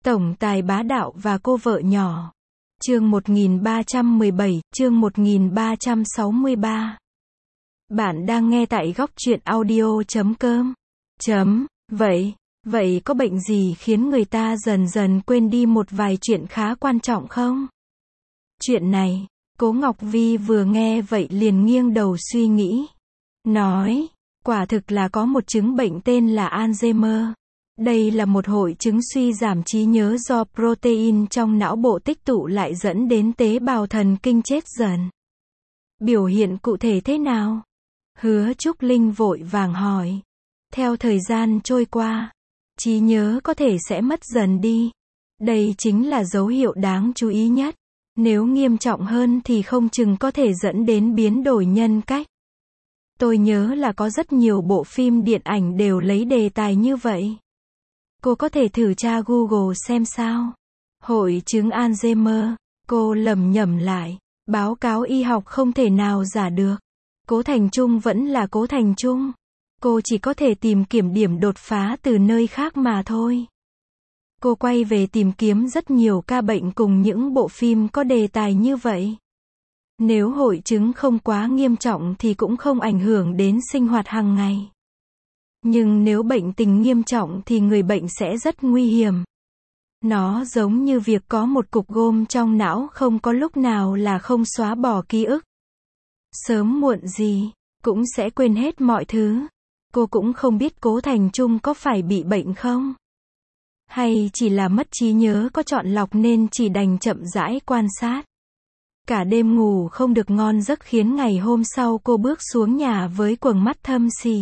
Tổng tài bá đạo và cô vợ nhỏ. Chương 1317, chương 1363. Bạn đang nghe tại góc truyện audio.com. Vậy có bệnh gì khiến người ta dần dần quên đi một vài chuyện khá quan trọng không? Chuyện này, Cố Ngọc Vi vừa nghe vậy liền nghiêng đầu suy nghĩ. Nói, quả thực là có một chứng bệnh tên là Alzheimer. Đây là một hội chứng suy giảm trí nhớ do protein trong não bộ tích tụ lại dẫn đến tế bào thần kinh chết dần. Biểu hiện cụ thể thế nào? Hứa Trúc Linh vội vàng hỏi. Theo thời gian trôi qua, trí nhớ có thể sẽ mất dần đi. Đây chính là dấu hiệu đáng chú ý nhất. Nếu nghiêm trọng hơn thì không chừng có thể dẫn đến biến đổi nhân cách. Tôi nhớ là có rất nhiều bộ phim điện ảnh đều lấy đề tài như vậy. Cô có thể thử tra Google xem sao. Hội chứng Alzheimer, cô lẩm nhẩm lại. Báo cáo y học không thể nào giả được. Cố Thành Trung vẫn là Cố Thành Trung. Cô chỉ có thể tìm kiếm điểm đột phá từ nơi khác mà thôi. Cô quay về tìm kiếm rất nhiều ca bệnh cùng những bộ phim có đề tài như vậy. Nếu hội chứng không quá nghiêm trọng thì cũng không ảnh hưởng đến sinh hoạt hàng ngày. Nhưng nếu bệnh tình nghiêm trọng thì người bệnh sẽ rất nguy hiểm. Nó giống như việc có một cục gôm trong não không có lúc nào là không xóa bỏ ký ức. Sớm muộn gì, cũng sẽ quên hết mọi thứ. Cô cũng không biết Cố Thành Trung có phải bị bệnh không? Hay chỉ là mất trí nhớ có chọn lọc nên chỉ đành chậm rãi quan sát. Cả đêm ngủ không được ngon giấc khiến ngày hôm sau cô bước xuống nhà với quầng mắt thâm xì.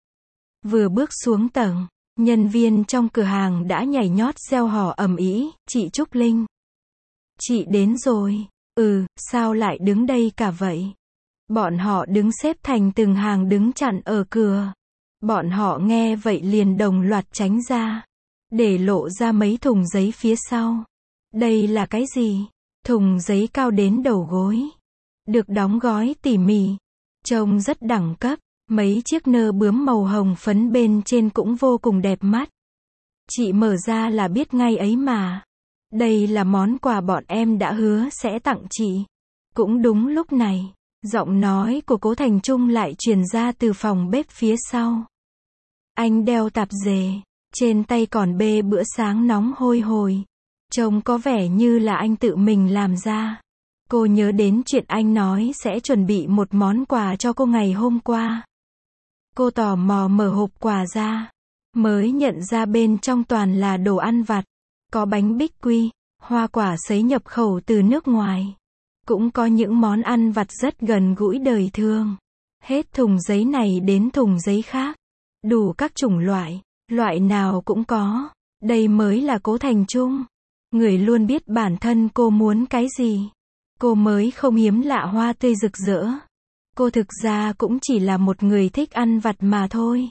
Vừa bước xuống tầng, nhân viên trong cửa hàng đã nhảy nhót reo hò ầm ĩ, chị Trúc Linh. Chị đến rồi. Sao lại đứng đây cả vậy? Bọn họ đứng xếp thành từng hàng đứng chặn ở cửa. Bọn họ nghe vậy liền đồng loạt tránh ra, để lộ ra mấy thùng giấy phía sau. Đây là cái gì? Thùng giấy cao đến đầu gối, được đóng gói tỉ mỉ, trông rất đẳng cấp. Mấy chiếc nơ bướm màu hồng phấn bên trên cũng vô cùng đẹp mắt. Chị mở ra là biết ngay ấy mà. Đây là món quà bọn em đã hứa sẽ tặng chị. Cũng đúng lúc này, giọng nói của Cố Thành Trung lại truyền ra từ phòng bếp phía sau. Anh đeo tạp dề, trên tay còn bê bữa sáng nóng hôi hổi. Trông có vẻ như là anh tự mình làm ra. Cô nhớ đến chuyện anh nói sẽ chuẩn bị một món quà cho cô ngày hôm qua. Cô tò mò mở hộp quà ra, mới nhận ra bên trong toàn là đồ ăn vặt. Có bánh bích quy, hoa quả sấy nhập khẩu từ nước ngoài. Cũng có những món ăn vặt rất gần gũi đời thường. Hết thùng giấy này đến thùng giấy khác. Đủ các chủng loại nào cũng có. Đây mới là Cố Thành Trung. Người luôn biết bản thân cô muốn cái gì. Cô mới không hiếm lạ hoa tươi rực rỡ. Cô thực ra cũng chỉ là một người thích ăn vặt mà thôi.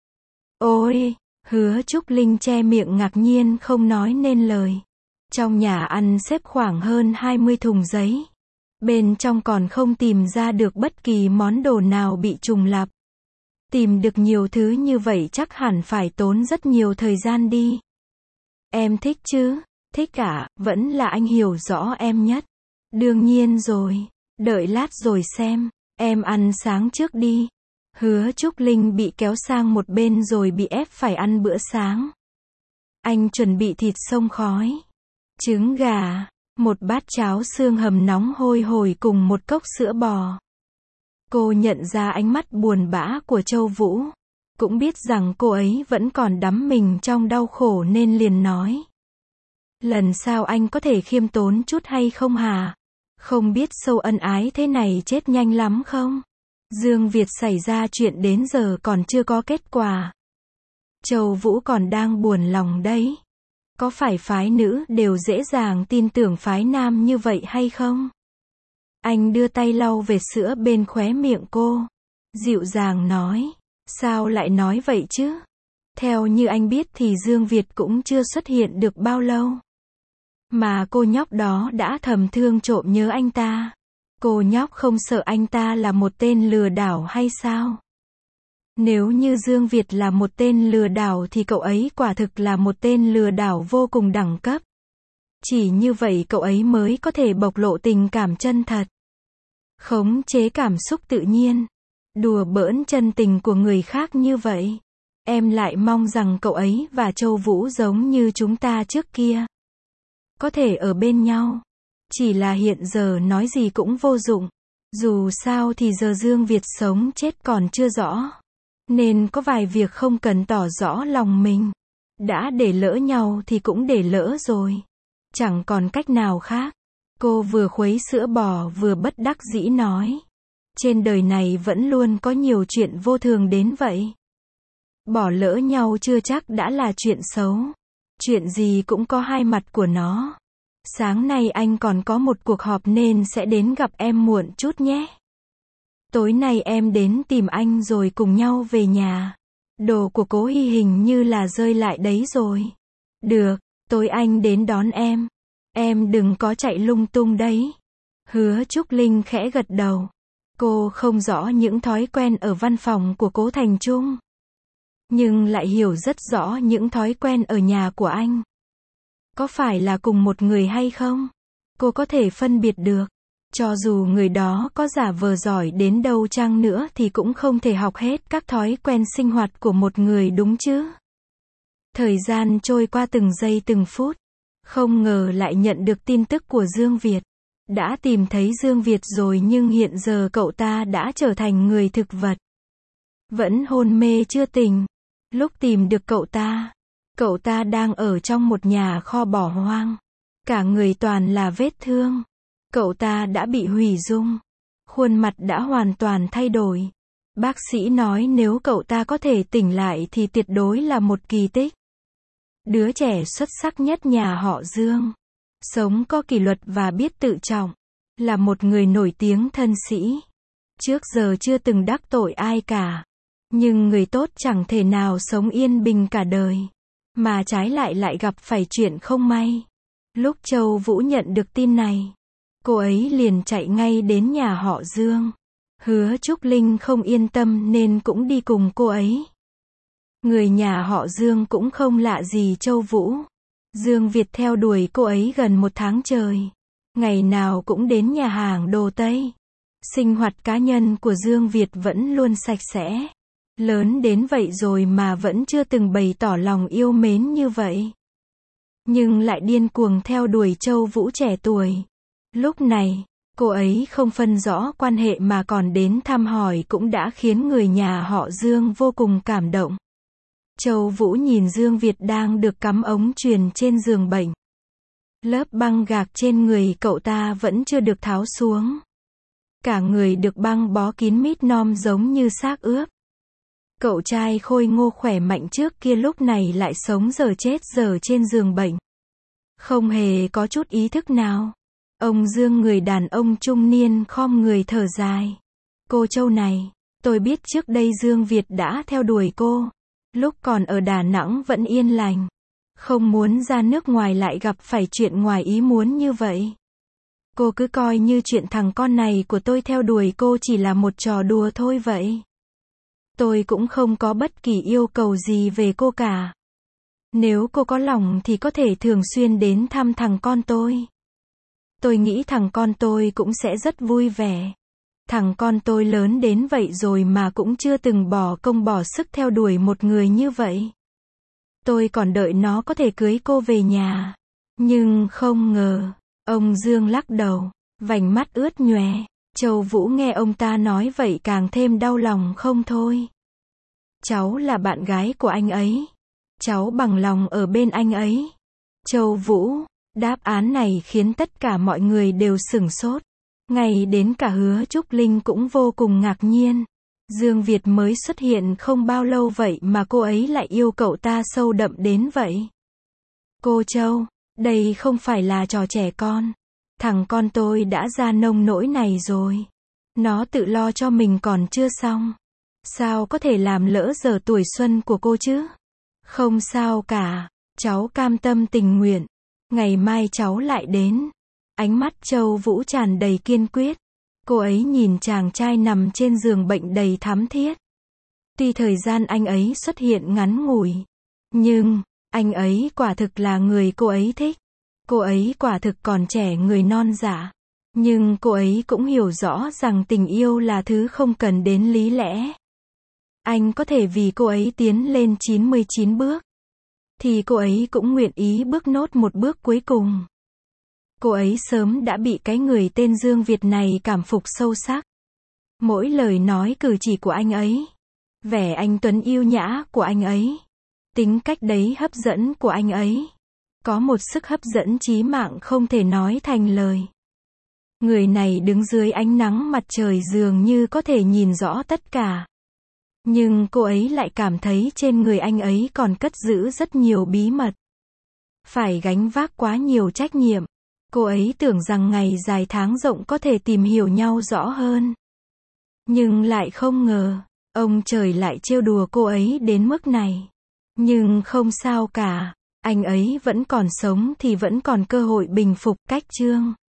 Ôi, Hứa Trúc Linh che miệng ngạc nhiên không nói nên lời. Trong nhà ăn xếp khoảng hơn 20 thùng giấy. Bên trong còn không tìm ra được bất kỳ món đồ nào bị trùng lặp. Tìm được nhiều thứ như vậy chắc hẳn phải tốn rất nhiều thời gian đi. Em thích chứ? Thích ạ, vẫn là anh hiểu rõ em nhất. Đương nhiên rồi, đợi lát rồi xem. Em ăn sáng trước đi. Hứa Trúc Linh bị kéo sang một bên rồi bị ép phải ăn bữa sáng. Anh chuẩn bị thịt xông khói, trứng gà, một bát cháo xương hầm nóng hôi hổi cùng một cốc sữa bò. Cô nhận ra ánh mắt buồn bã của Châu Vũ. Cũng biết rằng cô ấy vẫn còn đắm mình trong đau khổ nên liền nói. Lần sau anh có thể khiêm tốn chút hay không hả? Không biết sâu ân ái thế này chết nhanh lắm không? Dương Việt xảy ra chuyện đến giờ còn chưa có kết quả. Châu Vũ còn đang buồn lòng đấy. Có phải phái nữ đều dễ dàng tin tưởng phái nam như vậy hay không? Anh đưa tay lau vệt sữa bên khóe miệng cô. Dịu dàng nói. Sao lại nói vậy chứ? Theo như anh biết thì Dương Việt cũng chưa xuất hiện được bao lâu. Mà cô nhóc đó đã thầm thương trộm nhớ anh ta. Cô nhóc không sợ anh ta là một tên lừa đảo hay sao? Nếu như Dương Việt là một tên lừa đảo thì cậu ấy quả thực là một tên lừa đảo vô cùng đẳng cấp. Chỉ như vậy cậu ấy mới có thể bộc lộ tình cảm chân thật, khống chế cảm xúc tự nhiên, đùa bỡn chân tình của người khác như vậy. Em lại mong rằng cậu ấy và Châu Vũ giống như chúng ta trước kia, có thể ở bên nhau. Chỉ là hiện giờ nói gì cũng vô dụng. Dù sao thì giờ Dương Việt sống chết còn chưa rõ, nên có vài việc không cần tỏ rõ lòng mình. Đã để lỡ nhau thì cũng để lỡ rồi, chẳng còn cách nào khác. Cô vừa khuấy sữa bò vừa bất đắc dĩ nói. Trên đời này vẫn luôn có nhiều chuyện vô thường đến vậy. Bỏ lỡ nhau chưa chắc đã là chuyện xấu. Chuyện gì cũng có hai mặt của nó. Sáng nay anh còn có một cuộc họp nên sẽ đến gặp em muộn chút nhé. Tối nay em đến tìm anh rồi cùng nhau về nhà. Đồ của Cố Hy hình như là rơi lại đấy rồi. Được, tối anh đến đón em. Em đừng có chạy lung tung đấy. Hứa Trúc Linh khẽ gật đầu. Cô không rõ những thói quen ở văn phòng của Cố Thành Trung, nhưng lại hiểu rất rõ những thói quen ở nhà của anh. Có phải là cùng một người hay không? Cô có thể phân biệt được. Cho dù người đó có giả vờ giỏi đến đâu chăng nữa thì cũng không thể học hết các thói quen sinh hoạt của một người, đúng chứ? Thời gian trôi qua từng giây từng phút. Không ngờ lại nhận được tin tức của Dương Việt. Đã tìm thấy Dương Việt rồi nhưng hiện giờ cậu ta đã trở thành người thực vật. Vẫn hôn mê chưa tỉnh. Lúc tìm được cậu ta đang ở trong một nhà kho bỏ hoang. Cả người toàn là vết thương. Cậu ta đã bị hủy dung. Khuôn mặt đã hoàn toàn thay đổi. Bác sĩ nói nếu cậu ta có thể tỉnh lại thì tuyệt đối là một kỳ tích. Đứa trẻ xuất sắc nhất nhà họ Dương. Sống có kỷ luật và biết tự trọng. Là một người nổi tiếng thân sĩ. Trước giờ chưa từng đắc tội ai cả. Nhưng người tốt chẳng thể nào sống yên bình cả đời. Mà trái lại gặp phải chuyện không may. Lúc Châu Vũ nhận được tin này, cô ấy liền chạy ngay đến nhà họ Dương. Hứa Trúc Linh không yên tâm nên cũng đi cùng cô ấy. Người nhà họ Dương cũng không lạ gì Châu Vũ. Dương Việt theo đuổi cô ấy gần 1 tháng trời. Ngày nào cũng đến nhà hàng đồ Tây. Sinh hoạt cá nhân của Dương Việt vẫn luôn sạch sẽ. Lớn đến vậy rồi mà vẫn chưa từng bày tỏ lòng yêu mến như vậy. Nhưng lại điên cuồng theo đuổi Châu Vũ trẻ tuổi. Lúc này, cô ấy không phân rõ quan hệ mà còn đến thăm hỏi cũng đã khiến người nhà họ Dương vô cùng cảm động. Châu Vũ nhìn Dương Việt đang được cắm ống truyền trên giường bệnh. Lớp băng gạc trên người cậu ta vẫn chưa được tháo xuống. Cả người được băng bó kín mít nom giống như xác ướp. Cậu trai khôi ngô khỏe mạnh trước kia lúc này lại sống giờ chết giờ trên giường bệnh. Không hề có chút ý thức nào. Ông Dương, người đàn ông trung niên, khom người thở dài. Cô Châu này, tôi biết trước đây Dương Việt đã theo đuổi cô. Lúc còn ở Đà Nẵng vẫn yên lành. Không muốn ra nước ngoài lại gặp phải chuyện ngoài ý muốn như vậy. Cô cứ coi như chuyện thằng con này của tôi theo đuổi cô chỉ là một trò đùa thôi vậy. Tôi cũng không có bất kỳ yêu cầu gì về cô cả. Nếu cô có lòng thì có thể thường xuyên đến thăm thằng con tôi. Tôi nghĩ thằng con tôi cũng sẽ rất vui vẻ. Thằng con tôi lớn đến vậy rồi mà cũng chưa từng bỏ công bỏ sức theo đuổi một người như vậy. Tôi còn đợi nó có thể cưới cô về nhà. Nhưng không ngờ. Ông Dương lắc đầu, vành mắt ướt nhòe. Châu Vũ nghe ông ta nói vậy càng thêm đau lòng không thôi. Cháu là bạn gái của anh ấy. Cháu bằng lòng ở bên anh ấy. Châu Vũ, đáp án này khiến tất cả mọi người đều sửng sốt. Ngay đến cả Hứa Trúc Linh cũng vô cùng ngạc nhiên. Dương Việt mới xuất hiện không bao lâu vậy mà cô ấy lại yêu cậu ta sâu đậm đến vậy. Cô Châu, đây không phải là trò trẻ con. Thằng con tôi đã ra nông nỗi này rồi. Nó tự lo cho mình còn chưa xong. Sao có thể làm lỡ giờ tuổi xuân của cô chứ? Không sao cả. Cháu cam tâm tình nguyện. Ngày mai cháu lại đến. Ánh mắt Châu Vũ tràn đầy kiên quyết. Cô ấy nhìn chàng trai nằm trên giường bệnh đầy thắm thiết. Tuy thời gian anh ấy xuất hiện ngắn ngủi, nhưng anh ấy quả thực là người cô ấy thích. Cô ấy quả thực còn trẻ người non dạ. Nhưng cô ấy cũng hiểu rõ rằng tình yêu là thứ không cần đến lý lẽ. Anh có thể vì cô ấy tiến lên 99 bước. Thì cô ấy cũng nguyện ý bước nốt một bước cuối cùng. Cô ấy sớm đã bị cái người tên Dương Việt này cảm phục sâu sắc. Mỗi lời nói cử chỉ của anh ấy, vẻ anh tuấn yêu nhã của anh ấy, tính cách đấy hấp dẫn của anh ấy, có một sức hấp dẫn chí mạng không thể nói thành lời. Người này đứng dưới ánh nắng mặt trời dường như có thể nhìn rõ tất cả. Nhưng cô ấy lại cảm thấy trên người anh ấy còn cất giữ rất nhiều bí mật. Phải gánh vác quá nhiều trách nhiệm. Cô ấy tưởng rằng ngày dài tháng rộng có thể tìm hiểu nhau rõ hơn. Nhưng lại không ngờ, ông trời lại trêu đùa cô ấy đến mức này. Nhưng không sao cả, anh ấy vẫn còn sống thì vẫn còn cơ hội bình phục. Cách chương